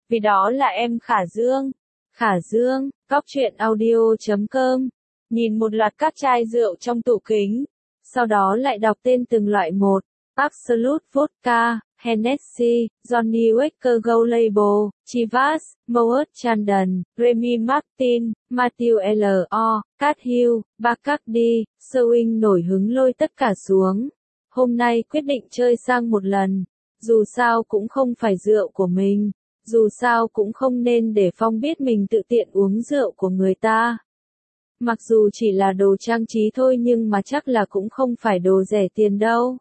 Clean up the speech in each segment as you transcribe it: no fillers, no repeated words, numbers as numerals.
vì đó là em Khả Dương. Khả Dương, Cóc truyện audio.com. Nhìn một loạt các chai rượu trong tủ kính, sau đó lại đọc tên từng loại một. Absolut Vodka, Hennessy, Johnny Walker Gold Label, Chivas, Moet Chandon, Remy Martin, Matthew L.O., Cat Hill, Bacardi, Swing nổi hứng lôi tất cả xuống. Hôm nay quyết định chơi sang một lần, dù sao cũng không phải rượu của mình, dù sao cũng không nên để Phong biết mình tự tiện uống rượu của người ta. Mặc dù chỉ là đồ trang trí thôi nhưng mà chắc là cũng không phải đồ rẻ tiền đâu.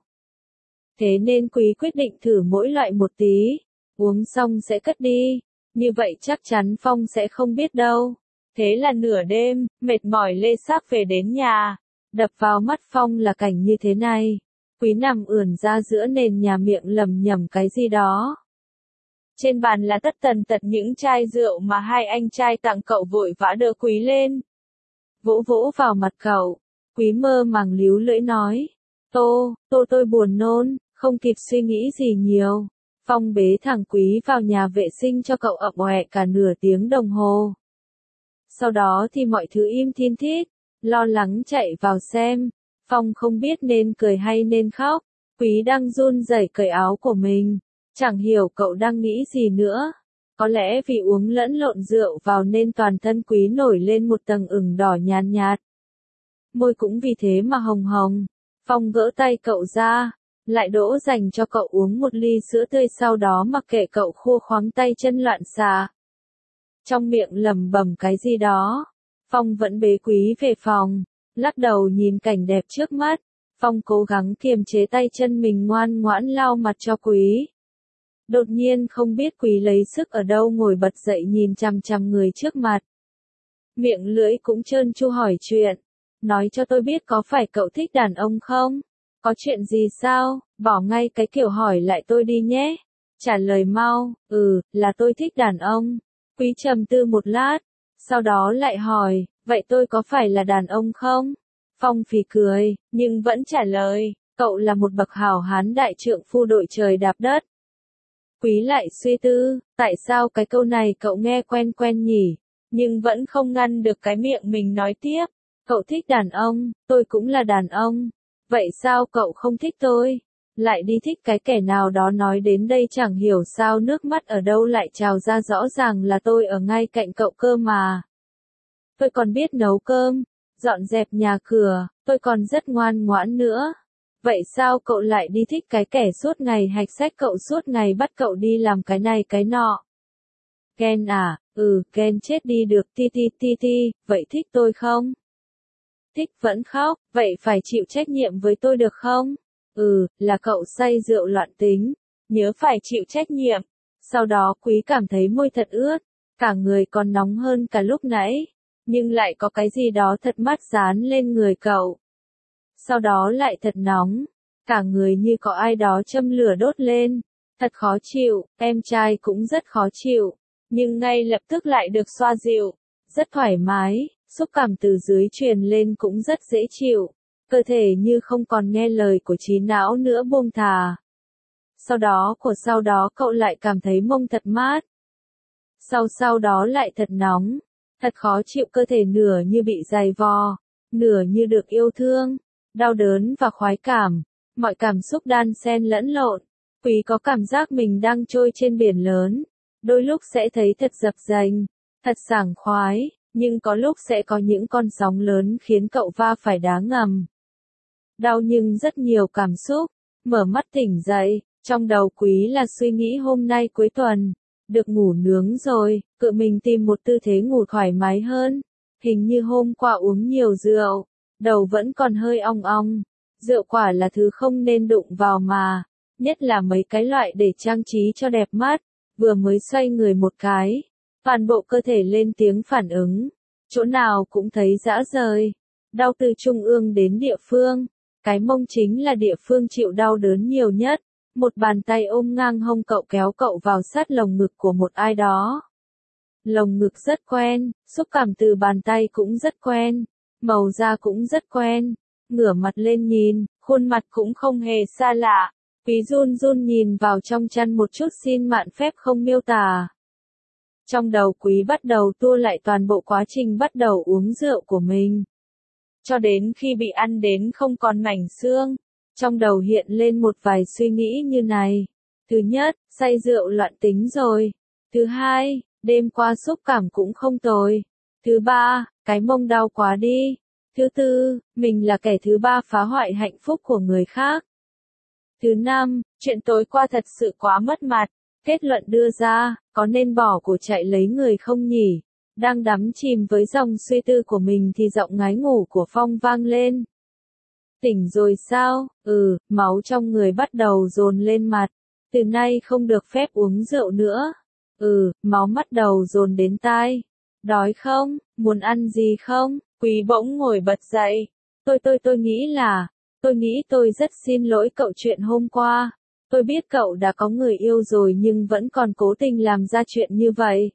Thế nên Quý quyết định thử mỗi loại một tí, uống xong sẽ cất đi, như vậy chắc chắn Phong sẽ không biết đâu. Thế là nửa đêm, mệt mỏi lê xác về đến nhà, đập vào mắt Phong là cảnh như thế này. Quý nằm ườn ra giữa nền nhà miệng lẩm nhẩm cái gì đó. Trên bàn là tất tần tật những chai rượu mà hai anh trai tặng cậu vội vã đỡ Quý lên. Vỗ vỗ vào mặt cậu, Quý mơ màng líu lưỡi nói. Tôi buồn nôn, không kịp suy nghĩ gì nhiều. Phong bế thằng Quý vào nhà vệ sinh cho cậu ậm ọe cả nửa tiếng đồng hồ. Sau đó thì mọi thứ im thin thít, lo lắng chạy vào xem. Phong không biết nên cười hay nên khóc. Quý đang run rẩy cởi áo của mình, chẳng hiểu cậu đang nghĩ gì nữa. Có lẽ vì uống lẫn lộn rượu vào nên toàn thân Quý nổi lên một tầng ửng đỏ nhàn nhạt. Môi cũng vì thế mà hồng hồng. Phong gỡ tay cậu ra, lại đổ dành cho cậu uống một ly sữa tươi, sau đó mặc kệ cậu khô khoắng tay chân loạn xạ. Trong miệng lẩm bẩm cái gì đó, Phong vẫn bế Quý về phòng, lắc đầu nhìn cảnh đẹp trước mắt. Phong cố gắng kiềm chế tay chân mình, ngoan ngoãn lau mặt cho Quý. Đột nhiên không biết Quý lấy sức ở đâu ngồi bật dậy nhìn chằm chằm người trước mặt. Miệng lưỡi cũng trơn tru hỏi chuyện. Nói cho tôi biết có phải cậu thích đàn ông không? Có chuyện gì sao? Bỏ ngay cái kiểu hỏi lại tôi đi nhé. Trả lời mau. Là tôi thích đàn ông. Quý trầm tư một lát, sau đó lại hỏi, vậy tôi có phải là đàn ông không? Phong phì cười, nhưng vẫn trả lời, cậu là một bậc hảo hán đại trượng phu đội trời đạp đất. Quý lại suy tư, tại sao cái câu này cậu nghe quen quen nhỉ, nhưng vẫn không ngăn được cái miệng mình nói tiếp. Cậu thích đàn ông, tôi cũng là đàn ông. Vậy sao cậu không thích tôi? Lại đi thích cái kẻ nào đó? Nói đến đây chẳng hiểu sao nước mắt ở đâu lại trào ra, rõ ràng là tôi ở ngay cạnh cậu cơ mà. Tôi còn biết nấu cơm, dọn dẹp nhà cửa, tôi còn rất ngoan ngoãn nữa. Vậy sao cậu lại đi thích cái kẻ suốt ngày hạch sách cậu, suốt ngày bắt cậu đi làm cái này cái nọ? Ghen à? Ghen chết đi được. Ti, vậy thích tôi không? Thích vẫn khóc, vậy phải chịu trách nhiệm với tôi được không? Là cậu say rượu loạn tính, nhớ phải chịu trách nhiệm. Sau đó Quý cảm thấy môi thật ướt, cả người còn nóng hơn cả lúc nãy, nhưng lại có cái gì đó thật mát dán lên người cậu. Sau đó lại thật nóng, cả người như có ai đó châm lửa đốt lên, thật khó chịu. Em trai cũng rất khó chịu, nhưng ngay lập tức lại được xoa dịu, rất thoải mái. Xúc cảm từ dưới truyền lên cũng rất dễ chịu, cơ thể như không còn nghe lời của trí não nữa, buông thả. Sau đó cậu lại cảm thấy mông thật mát. Sau đó lại thật nóng, thật khó chịu, cơ thể nửa như bị giày vò, nửa như được yêu thương, đau đớn và khoái cảm, mọi cảm xúc đan xen lẫn lộn. Quý có cảm giác mình đang trôi trên biển lớn, đôi lúc sẽ thấy thật dập dềnh, thật sảng khoái. Nhưng có lúc sẽ có những con sóng lớn khiến cậu va phải đá ngầm. Đau nhưng rất nhiều cảm xúc. Mở mắt tỉnh dậy, trong đầu Quý là suy nghĩ hôm nay cuối tuần, được ngủ nướng rồi, tự mình tìm một tư thế ngủ thoải mái hơn. Hình như hôm qua uống nhiều rượu, đầu vẫn còn hơi ong ong. Rượu quả là thứ không nên đụng vào mà, nhất là mấy cái loại để trang trí cho đẹp mắt. Vừa mới xoay người một cái, toàn bộ cơ thể lên tiếng phản ứng, chỗ nào cũng thấy rã rời, đau từ trung ương đến địa phương. Cái mông chính là địa phương chịu đau đớn nhiều nhất. Một bàn tay ôm ngang hông cậu, kéo cậu vào sát lồng ngực của một ai đó. Lồng ngực rất quen, xúc cảm từ bàn tay cũng rất quen, màu da cũng rất quen. Ngửa mặt lên nhìn, khuôn mặt cũng không hề xa lạ. Quý run run nhìn vào trong chăn một chút, xin mạn phép không miêu tả. Trong đầu Quý bắt đầu tua lại toàn bộ quá trình bắt đầu uống rượu của mình. Cho đến khi bị ăn đến không còn mảnh xương, trong đầu hiện lên một vài suy nghĩ như này. Thứ nhất, say rượu loạn tính rồi. Thứ hai, đêm qua xúc cảm cũng không tồi. Thứ ba, cái mông đau quá đi. Thứ tư, mình là kẻ thứ ba phá hoại hạnh phúc của người khác. Thứ năm, chuyện tối qua thật sự quá mất mặt. Kết luận đưa ra, có nên bỏ của chạy lấy người không nhỉ? Đang đắm chìm với dòng suy tư của mình thì giọng ngái ngủ của Phong vang lên. Tỉnh rồi sao? Máu trong người bắt đầu dồn lên mặt. Từ nay không được phép uống rượu nữa. Máu bắt đầu dồn đến tai. Đói không? Muốn ăn gì không? Quý bỗng ngồi bật dậy. Tôi nghĩ tôi rất xin lỗi cậu chuyện hôm qua. Tôi biết cậu đã có người yêu rồi nhưng vẫn còn cố tình làm ra chuyện như vậy.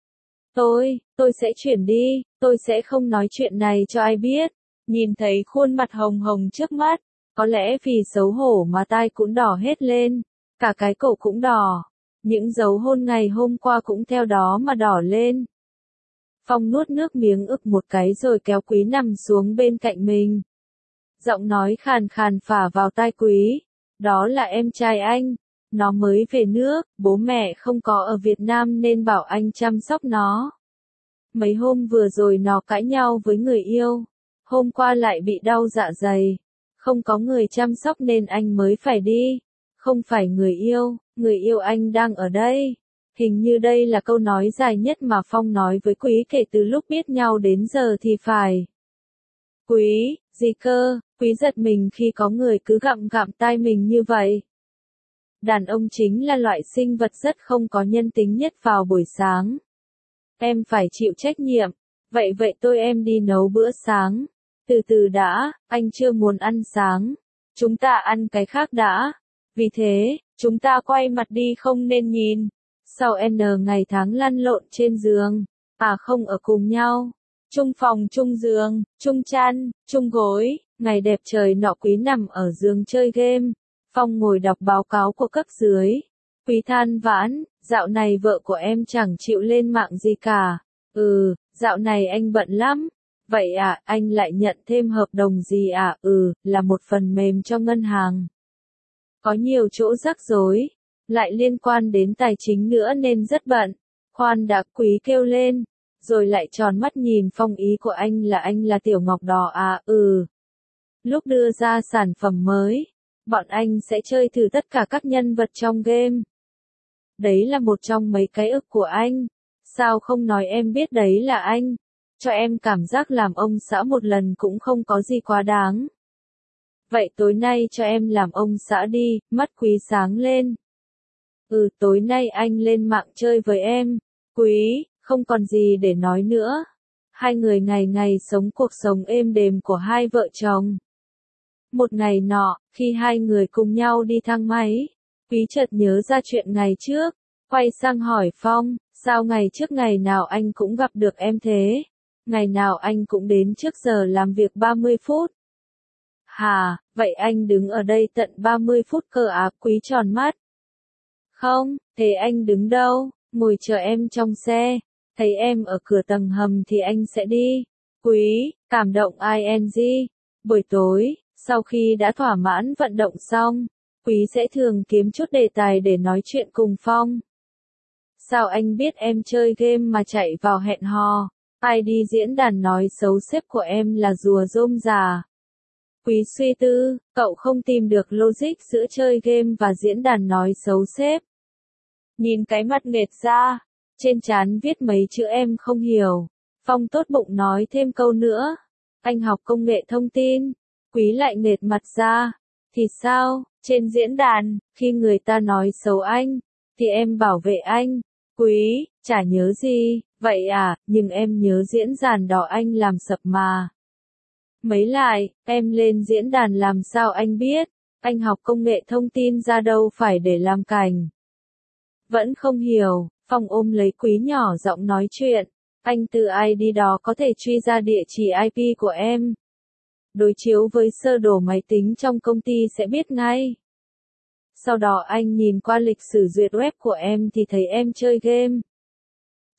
Tôi sẽ chuyển đi, tôi sẽ không nói chuyện này cho ai biết. Nhìn thấy khuôn mặt hồng hồng trước mắt, có lẽ vì xấu hổ mà tai cũng đỏ hết lên, cả cái cổ cũng đỏ. Những dấu hôn ngày hôm qua cũng theo đó mà đỏ lên. Phong nuốt nước miếng ực một cái rồi kéo Quý nằm xuống bên cạnh mình. Giọng nói khàn khàn phả vào tai Quý. Đó là em trai anh. Nó mới về nước, bố mẹ không có ở Việt Nam nên bảo anh chăm sóc nó. Mấy hôm vừa rồi nó cãi nhau với người yêu. Hôm qua lại bị đau dạ dày. Không có người chăm sóc nên anh mới phải đi. Không phải người yêu anh đang ở đây. Hình như đây là câu nói dài nhất mà Phong nói với Quý kể từ lúc biết nhau đến giờ thì phải. Quý, gì cơ? Quý giật mình khi có người cứ gặm gặm tai mình như vậy. Đàn ông chính là loại sinh vật rất không có nhân tính nhất vào buổi sáng. Em phải chịu trách nhiệm. Vậy tôi em đi nấu bữa sáng. Từ từ đã, anh chưa muốn ăn sáng. Chúng ta ăn cái khác đã. Vì thế, chúng ta quay mặt đi không nên nhìn. Sau N ngày tháng lăn lộn trên giường. Không ở cùng nhau. Chung phòng chung giường, chung chăn, chung gối. Ngày đẹp trời nọ Quý nằm ở giường chơi game. Phong ngồi đọc báo cáo của cấp dưới. Quý than vãn, dạo này vợ của em chẳng chịu lên mạng gì cả. Dạo này anh bận lắm. Vậy anh lại nhận thêm hợp đồng gì là một phần mềm cho ngân hàng. Có nhiều chỗ rắc rối, lại liên quan đến tài chính nữa nên rất bận. Khoan đã, Quý kêu lên, rồi lại tròn mắt nhìn Phong, ý của anh là Tiểu Ngọc Đỏ Lúc đưa ra sản phẩm mới, bọn anh sẽ chơi thử tất cả các nhân vật trong game. Đấy là một trong mấy cái ức của anh. Sao không nói em biết đấy là anh? Cho em cảm giác làm ông xã một lần cũng không có gì quá đáng. Vậy tối nay cho em làm ông xã đi, mắt Quý sáng lên. Tối nay anh lên mạng chơi với em. Quý, không còn gì để nói nữa. Hai người ngày ngày sống cuộc sống êm đềm của hai vợ chồng. Một ngày nọ, khi hai người cùng nhau đi thang máy, Quý chợt nhớ ra chuyện ngày trước, quay sang hỏi Phong, sao ngày trước ngày nào anh cũng gặp được em thế? Ngày nào anh cũng đến trước giờ làm việc 30 phút. Vậy anh đứng ở đây tận 30 phút cơ à? Quý tròn mắt. Không, thế anh đứng đâu? Ngồi chờ em trong xe. Thấy em ở cửa tầng hầm thì anh sẽ đi. Quý, cảm động ing. Buổi tối, sau khi đã thỏa mãn vận động xong, Quý sẽ thường kiếm chút đề tài để nói chuyện cùng Phong. Sao anh biết em chơi game mà chạy vào hẹn hò? Ai đi diễn đàn nói xấu sếp của em là rùa rôm già. Quý suy tư, cậu không tìm được logic giữa chơi game và diễn đàn nói xấu sếp. Nhìn cái mặt nghệt ra, trên trán viết mấy chữ em không hiểu. Phong tốt bụng nói thêm câu nữa. Anh học công nghệ thông tin. Quý lại nghệt mặt ra. Thì sao, trên diễn đàn, khi người ta nói xấu anh, thì em bảo vệ anh. Quý, chả nhớ gì, vậy nhưng em nhớ diễn đàn đó anh làm sập mà. Mấy lại, em lên diễn đàn làm sao anh biết, anh học công nghệ thông tin ra đâu phải để làm cảnh. Vẫn không hiểu, Phong ôm lấy Quý nhỏ giọng nói chuyện, anh từ ID đó có thể truy ra địa chỉ IP của em. Đối chiếu với sơ đồ máy tính trong công ty sẽ biết ngay. Sau đó anh nhìn qua lịch sử duyệt web của em thì thấy em chơi game.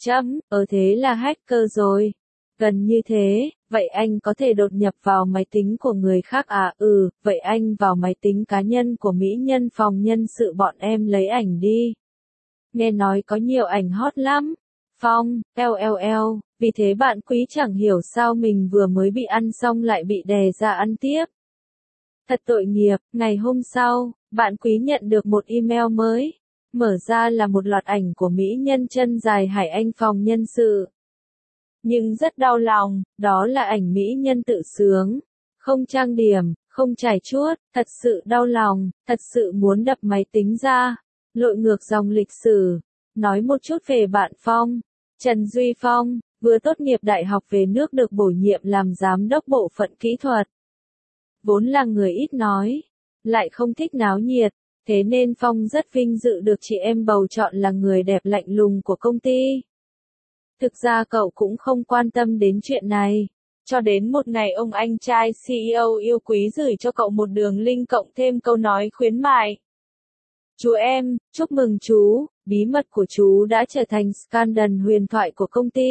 Thế là hacker rồi. Gần như thế, vậy anh có thể đột nhập vào máy tính của người khác à? Vậy anh vào máy tính cá nhân của mỹ nhân phòng nhân sự bọn em lấy ảnh đi. Nghe nói có nhiều ảnh hot lắm. Phong, LLL, vì thế bạn Quý chẳng hiểu sao mình vừa mới bị ăn xong lại bị đè ra ăn tiếp. Thật tội nghiệp, ngày hôm sau, bạn Quý nhận được một email mới. Mở ra là một loạt ảnh của mỹ nhân chân dài Hải Anh phòng nhân sự. Nhưng rất đau lòng, đó là ảnh mỹ nhân tự sướng. Không trang điểm, không chải chuốt, thật sự đau lòng, thật sự muốn đập máy tính ra. Lội ngược dòng lịch sử. Nói một chút về bạn Phong. Trần Duy Phong, vừa tốt nghiệp đại học về nước được bổ nhiệm làm giám đốc bộ phận kỹ thuật. Vốn là người ít nói, lại không thích náo nhiệt, thế nên Phong rất vinh dự được chị em bầu chọn là người đẹp lạnh lùng của công ty. Thực ra cậu cũng không quan tâm đến chuyện này. Cho đến một ngày ông anh trai CEO yêu quý gửi cho cậu một đường link cộng thêm câu nói khuyến mại. Chú em, chúc mừng chú, bí mật của chú đã trở thành scandal huyền thoại của công ty.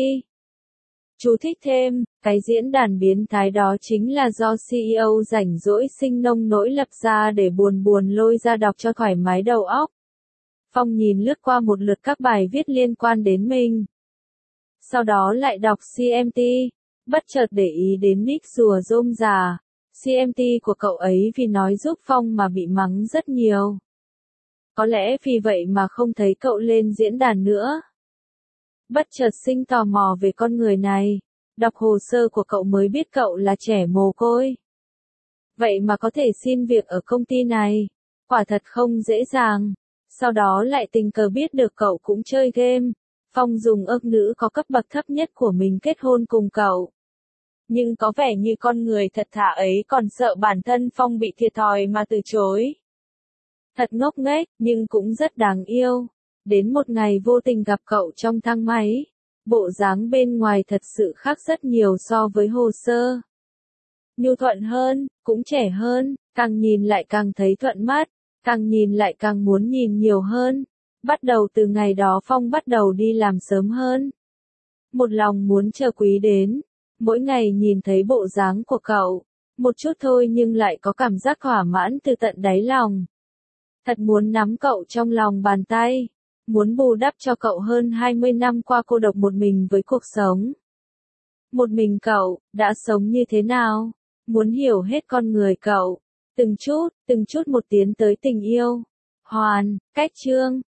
Chú thích thêm, cái diễn đàn biến thái đó chính là do CEO rảnh rỗi sinh nông nỗi lập ra để buồn buồn lôi ra đọc cho thoải mái đầu óc. Phong nhìn lướt qua một lượt các bài viết liên quan đến mình. Sau đó lại đọc CMT, bất chợt để ý đến nick rùa rôm già. CMT của cậu ấy vì nói giúp Phong mà bị mắng rất nhiều. Có lẽ vì vậy mà không thấy cậu lên diễn đàn nữa. Bất chợt sinh tò mò về con người này. Đọc hồ sơ của cậu mới biết cậu là trẻ mồ côi. Vậy mà có thể xin việc ở công ty này. Quả thật không dễ dàng. Sau đó lại tình cờ biết được cậu cũng chơi game. Phong dùng ước nữ có cấp bậc thấp nhất của mình kết hôn cùng cậu. Nhưng có vẻ như con người thật thà ấy còn sợ bản thân Phong bị thiệt thòi mà từ chối. Thật ngốc nghếch, nhưng cũng rất đáng yêu. Đến một ngày vô tình gặp cậu trong thang máy. Bộ dáng bên ngoài thật sự khác rất nhiều so với hồ sơ. Nhu thuận hơn, cũng trẻ hơn, càng nhìn lại càng thấy thuận mắt, càng nhìn lại càng muốn nhìn nhiều hơn. Bắt đầu từ ngày đó Phong bắt đầu đi làm sớm hơn. Một lòng muốn chờ Quý đến. Mỗi ngày nhìn thấy bộ dáng của cậu. Một chút thôi nhưng lại có cảm giác thỏa mãn từ tận đáy lòng. Thật muốn nắm cậu trong lòng bàn tay. Muốn bù đắp cho cậu hơn 20 năm qua cô độc một mình với cuộc sống. Một mình cậu, đã sống như thế nào? Muốn hiểu hết con người cậu. Từng chút một tiến tới tình yêu. Hoàn, cách chương.